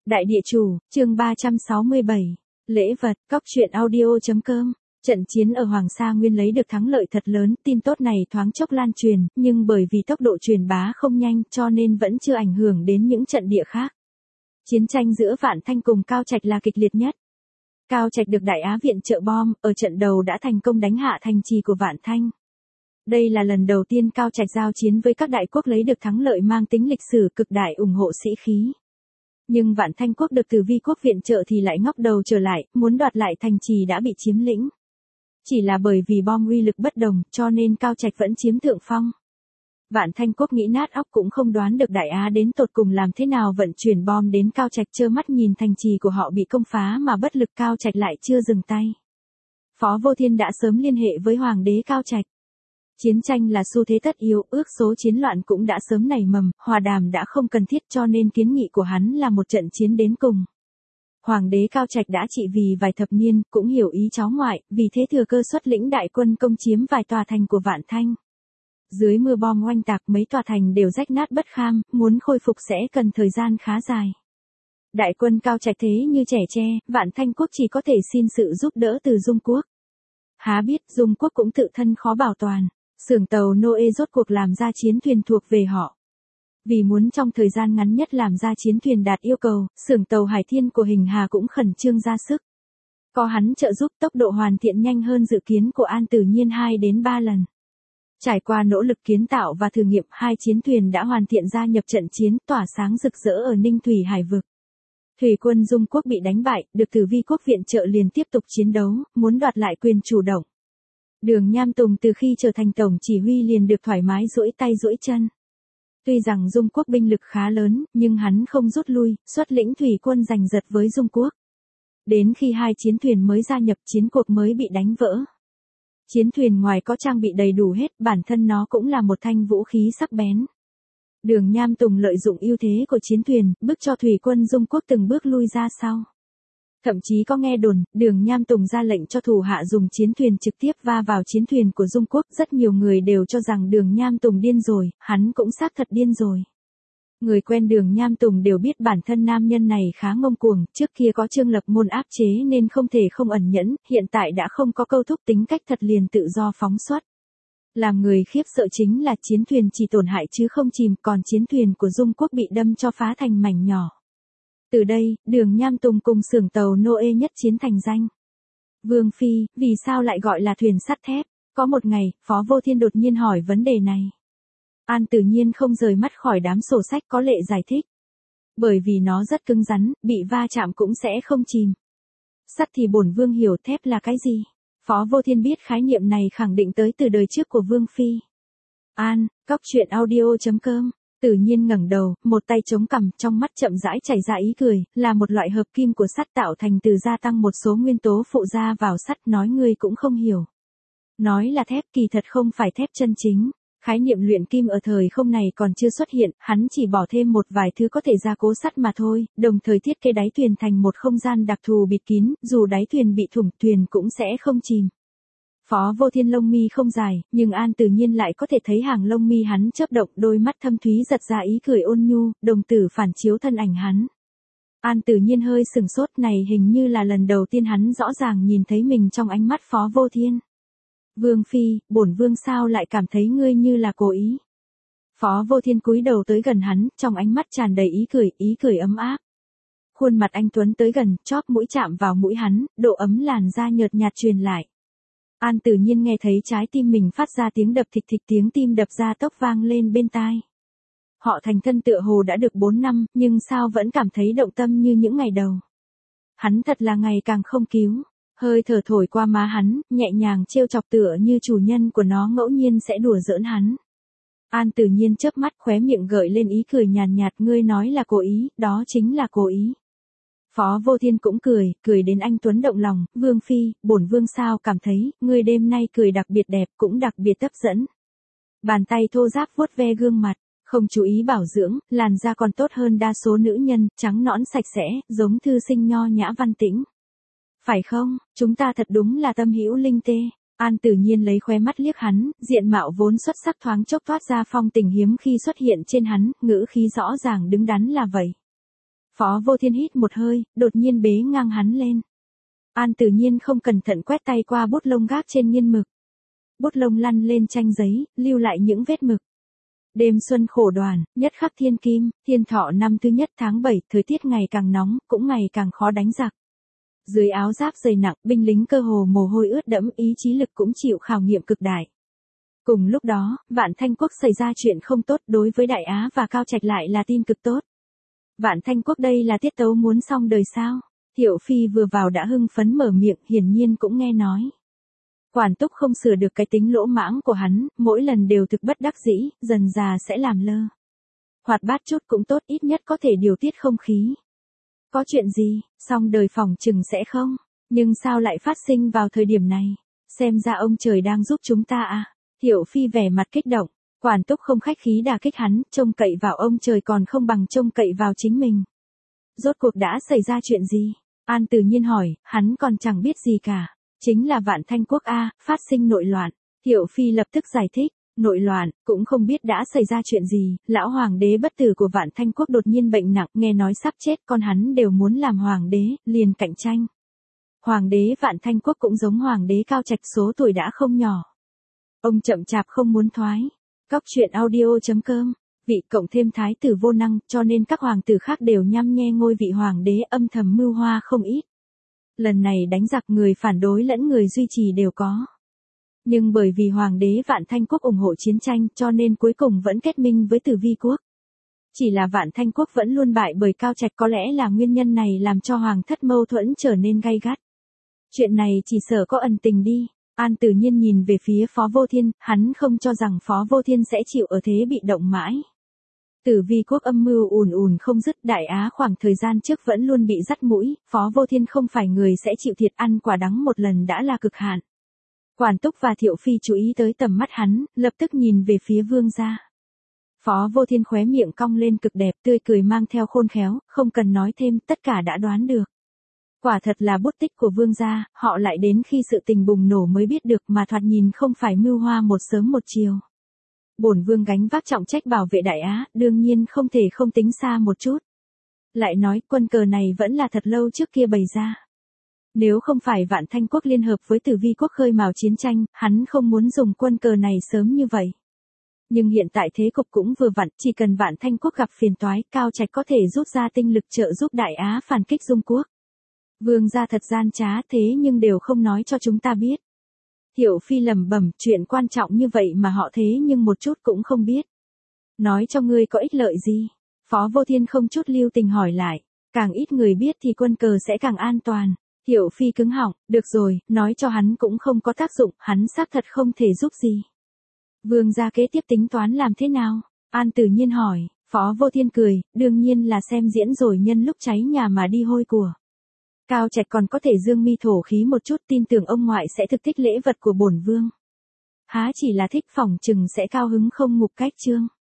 Đại địa chủ, chương 367. Lễ vật, cóc truyện audio.com. Trận chiến ở Hoàng Sa Nguyên lấy được thắng lợi thật lớn, tin tốt này thoáng chốc lan truyền, nhưng bởi vì tốc độ truyền bá không nhanh cho nên vẫn chưa ảnh hưởng đến những trận địa khác. Chiến tranh giữa Vạn Thanh cùng Cao Trạch là kịch liệt nhất. Cao Trạch được Đại Á viện trợ bom, ở trận đầu đã thành công đánh hạ thành trì của Vạn Thanh. Đây là lần đầu tiên Cao Trạch giao chiến với các đại quốc lấy được thắng lợi mang tính lịch sử cực đại ủng hộ sĩ khí. Nhưng Vạn Thanh quốc được Từ Vi quốc viện trợ thì lại ngóc đầu trở lại, muốn đoạt lại thành trì đã bị chiếm lĩnh. Chỉ là bởi vì bom uy lực bất đồng, cho nên Cao Trạch vẫn chiếm thượng phong. Vạn Thanh quốc nghĩ nát óc cũng không đoán được Đại Á đến tột cùng làm thế nào vận chuyển bom đến Cao Trạch, trơ mắt nhìn thành trì của họ bị công phá mà bất lực. Cao Trạch lại chưa dừng tay. Phó Vô Thiên đã sớm liên hệ với Hoàng đế Cao Trạch. Chiến tranh là xu thế tất yếu, ước số chiến loạn cũng đã sớm nảy mầm, hòa đàm đã không cần thiết cho nên kiến nghị của hắn là một trận chiến đến cùng. Hoàng đế Cao Trạch đã trị vì vài thập niên, cũng hiểu ý cháu ngoại, vì thế thừa cơ xuất lĩnh đại quân công chiếm vài tòa thành của Vạn Thanh. Dưới mưa bom oanh tạc mấy tòa thành đều rách nát bất kham, muốn khôi phục sẽ cần thời gian khá dài. Đại quân Cao Trạch thế như trẻ tre, Vạn Thanh quốc chỉ có thể xin sự giúp đỡ từ Dung quốc. Há biết Dung quốc cũng tự thân khó bảo toàn. Xưởng tàu Noe rốt cuộc làm ra chiến thuyền thuộc về họ. Vì muốn trong thời gian ngắn nhất làm ra chiến thuyền đạt yêu cầu, xưởng tàu Hải Thiên của Hình Hà cũng khẩn trương ra sức. Có hắn trợ giúp, tốc độ hoàn thiện nhanh hơn dự kiến của An Tử Nhiên 2 đến 3 lần. Trải qua nỗ lực kiến tạo và thử nghiệm, hai chiến thuyền đã hoàn thiện gia nhập trận chiến, tỏa sáng rực rỡ ở Ninh Thủy Hải vực. Thủy quân Dung quốc bị đánh bại, được Từ Vi quốc viện trợ liền tiếp tục chiến đấu, muốn đoạt lại quyền chủ động. Đường Nham Tùng từ khi trở thành tổng chỉ huy liền được thoải mái duỗi tay duỗi chân. Tuy rằng Dung quốc binh lực khá lớn, nhưng hắn không rút lui, xuất lĩnh thủy quân giành giật với Dung quốc. Đến khi hai chiến thuyền mới gia nhập, chiến cuộc mới bị đánh vỡ. Chiến thuyền ngoài có trang bị đầy đủ hết, bản thân nó cũng là một thanh vũ khí sắc bén. Đường Nham Tùng lợi dụng ưu thế của chiến thuyền, bức cho thủy quân Dung quốc từng bước lui ra sau. Thậm chí có nghe đồn, Đường Nham Tùng ra lệnh cho thủ hạ dùng chiến thuyền trực tiếp va vào chiến thuyền của Dung quốc. Rất nhiều người đều cho rằng Đường Nham Tùng điên rồi, hắn cũng xác thật điên rồi. Người quen Đường Nham Tùng đều biết bản thân nam nhân này khá ngông cuồng, trước kia có Trương Lập Môn áp chế nên không thể không ẩn nhẫn, hiện tại đã không có câu thúc, tính cách thật liền tự do phóng xuất. Làm người khiếp sợ chính là chiến thuyền chỉ tổn hại chứ không chìm, còn chiến thuyền của Dung quốc bị đâm cho phá thành mảnh nhỏ. Từ đây, Đường Nham Tùng cùng xưởng tàu Noe nhất chiến thành danh. Vương Phi, vì sao lại gọi là thuyền sắt thép? Có một ngày, Phó Vô Thiên đột nhiên hỏi vấn đề này. An Tử Nhiên không rời mắt khỏi đám sổ sách có lệ giải thích. Bởi vì nó rất cứng rắn, bị va chạm cũng sẽ không chìm. Sắt thì bổn Vương hiểu, thép là cái gì? Phó Vô Thiên biết khái niệm này khẳng định tới từ đời trước của Vương Phi. An, cóc truyện audio.com. Tự nhiên ngẩng đầu, một tay chống cằm, trong mắt chậm rãi chảy ra ý cười, là một loại hợp kim của sắt tạo thành từ gia tăng một số nguyên tố phụ ra vào sắt, nói ngươi cũng không hiểu. Nói là thép kỳ thật không phải thép chân chính. Khái niệm luyện kim ở thời không này còn chưa xuất hiện, hắn chỉ bỏ thêm một vài thứ có thể gia cố sắt mà thôi, đồng thời thiết kế đáy thuyền thành một không gian đặc thù bịt kín, dù đáy thuyền bị thủng, thuyền cũng sẽ không chìm. Phó Vô Thiên lông mi không dài, nhưng An Tử Nhiên lại có thể thấy hàng lông mi hắn chớp động, đôi mắt thâm thúy giật ra ý cười ôn nhu, đồng tử phản chiếu thân ảnh hắn. An Tử Nhiên hơi sừng sốt, này hình như là lần đầu tiên hắn rõ ràng nhìn thấy mình trong ánh mắt Phó Vô Thiên. Vương Phi, bổn Vương sao lại cảm thấy ngươi như là cố ý? Phó Vô Thiên cúi đầu tới gần hắn, trong ánh mắt tràn đầy ý cười ấm áp. Khuôn mặt anh tuấn tới gần, chóp mũi chạm vào mũi hắn, độ ấm làn da nhợt nhạt truyền lại. An Tử Nhiên nghe thấy trái tim mình phát ra tiếng đập thịch thịch, tiếng tim đập ra tốc vang lên bên tai. Họ thành thân tựa hồ đã được 4 năm, nhưng sao vẫn cảm thấy động tâm như những ngày đầu. Hắn thật là ngày càng không cứu. Hơi thở thổi qua má hắn, nhẹ nhàng trêu chọc tựa như chủ nhân của nó ngẫu nhiên sẽ đùa giỡn hắn. An Tử Nhiên chớp mắt, khóe miệng gợi lên ý cười nhàn nhạt, ngươi nói là cố ý, đó chính là cố ý. Phó Vô Thiên cũng cười đến anh tuấn động lòng, Vương Phi, bổn Vương sao cảm thấy, ngươi đêm nay cười đặc biệt đẹp, cũng đặc biệt hấp dẫn. Bàn tay thô ráp vuốt ve gương mặt, không chú ý bảo dưỡng, làn da còn tốt hơn đa số nữ nhân, trắng nõn sạch sẽ, giống thư sinh nho nhã văn tĩnh. Phải không, chúng ta thật đúng là tâm hữu linh tê. An Tử Nhiên lấy khóe mắt liếc hắn, diện mạo vốn xuất sắc thoáng chốc toát ra phong tình hiếm khi xuất hiện trên hắn, ngữ khí rõ ràng đứng đắn là vậy. Phó Vô Thiên hít một hơi, đột nhiên bế ngang hắn lên. An Tử Nhiên không cẩn thận quét tay qua bút lông gác trên nghiên mực. Bút lông lăn lên tranh giấy, lưu lại những vết mực. Đêm xuân khổ đoàn, nhất khắc thiên kim, thiên thọ năm thứ nhất tháng 7, thời tiết ngày càng nóng, cũng ngày càng khó đánh giặc. Dưới áo giáp dày nặng, binh lính cơ hồ mồ hôi ướt đẫm, ý chí lực cũng chịu khảo nghiệm cực đại. Cùng lúc đó, Vạn Thanh Quốc xảy ra chuyện không tốt, đối với Đại Á và Cao Trạch lại là tin cực tốt. Vạn Thanh Quốc đây là tiết tấu muốn xong đời sao? Thiệu Phi vừa vào đã hưng phấn mở miệng, hiển nhiên cũng nghe nói. Quản Túc không sửa được cái tính lỗ mãng của hắn, mỗi lần đều thực bất đắc dĩ, dần già sẽ làm lơ. Hoạt bát chút cũng tốt, ít nhất có thể điều tiết không khí. Có chuyện gì, xong đời phòng chừng sẽ không, nhưng sao lại phát sinh vào thời điểm này? Xem ra ông trời đang giúp chúng ta à? Thiệu Phi vẻ mặt kích động, Quản Túc không khách khí đả kích hắn, trông cậy vào ông trời còn không bằng trông cậy vào chính mình. Rốt cuộc đã xảy ra chuyện gì? An Tử Nhiên hỏi, hắn còn chẳng biết gì cả. Chính là Vạn Thanh Quốc A, phát sinh nội loạn. Thiệu Phi lập tức giải thích, nội loạn, cũng không biết đã xảy ra chuyện gì, lão hoàng đế bất tử của Vạn Thanh Quốc đột nhiên bệnh nặng, nghe nói sắp chết, con hắn đều muốn làm hoàng đế, liền cạnh tranh. Hoàng đế Vạn Thanh Quốc cũng giống hoàng đế Cao Trạch, số tuổi đã không nhỏ. Ông chậm chạp không muốn thoái. Cóc truyện audio.com, vị cộng thêm thái tử vô năng, cho nên các hoàng tử khác đều nhăm nhe ngôi vị hoàng đế, âm thầm mưu hoa không ít. Lần này đánh giặc, người phản đối lẫn người duy trì đều có. Nhưng bởi vì hoàng đế Vạn Thanh Quốc ủng hộ chiến tranh, cho nên cuối cùng vẫn kết minh với Tử Vi Quốc. Chỉ là Vạn Thanh Quốc vẫn luôn bại bởi Cao Trạch, có lẽ là nguyên nhân này làm cho hoàng thất mâu thuẫn trở nên gay gắt. Chuyện này chỉ sợ có ẩn tình đi. An Tử Nhiên nhìn về phía Phó Vô Thiên, hắn không cho rằng Phó Vô Thiên sẽ chịu ở thế bị động mãi. Tử Vi Quốc âm mưu ùn ùn không dứt, Đại Á khoảng thời gian trước vẫn luôn bị dắt mũi, Phó Vô Thiên không phải người sẽ chịu thiệt, ăn quả đắng một lần đã là cực hạn. Quản Túc và Thiệu Phi chú ý tới tầm mắt hắn, lập tức nhìn về phía vương gia. Phó Vô Thiên khóe miệng cong lên cực đẹp, tươi cười mang theo khôn khéo, không cần nói thêm, tất cả đã đoán được. Quả thật là bút tích của vương gia, họ lại đến khi sự tình bùng nổ mới biết được, mà thoạt nhìn không phải mưu hoa một sớm một chiều. Bổn vương gánh vác trọng trách bảo vệ Đại Á, đương nhiên không thể không tính xa một chút. Lại nói, quân cờ này vẫn là thật lâu trước kia bày ra. Nếu không phải Vạn Thanh Quốc liên hợp với Tử Vi Quốc khơi mào chiến tranh, hắn không muốn dùng quân cờ này sớm như vậy. Nhưng hiện tại thế cục cũng vừa vặn, chỉ cần Vạn Thanh Quốc gặp phiền toái, Cao Trạch có thể rút ra tinh lực trợ giúp Đại Á phản kích Dung Quốc. Vương gia thật gian trá, thế nhưng đều không nói cho chúng ta biết. Thiệu Phi lẩm bẩm, chuyện quan trọng như vậy mà họ thế nhưng một chút cũng không biết. Nói cho ngươi có ích lợi gì? Phó Vô Thiên không chút lưu tình hỏi lại. Càng ít người biết thì quân cờ sẽ càng an toàn. Thiệu Phi cứng họng, được rồi, nói cho hắn cũng không có tác dụng, hắn xác thật không thể giúp gì. Vương gia kế tiếp tính toán làm thế nào? An Tử Nhiên hỏi. Phó Vô Thiên cười, đương nhiên là xem diễn rồi nhân lúc cháy nhà mà đi hôi của. Cao Trạch còn có thể dương mi thổ khí một chút, tin tưởng ông ngoại sẽ thực thích lễ vật của bổn vương. Há chỉ là thích, phỏng chừng sẽ cao hứng không ngục cách chương.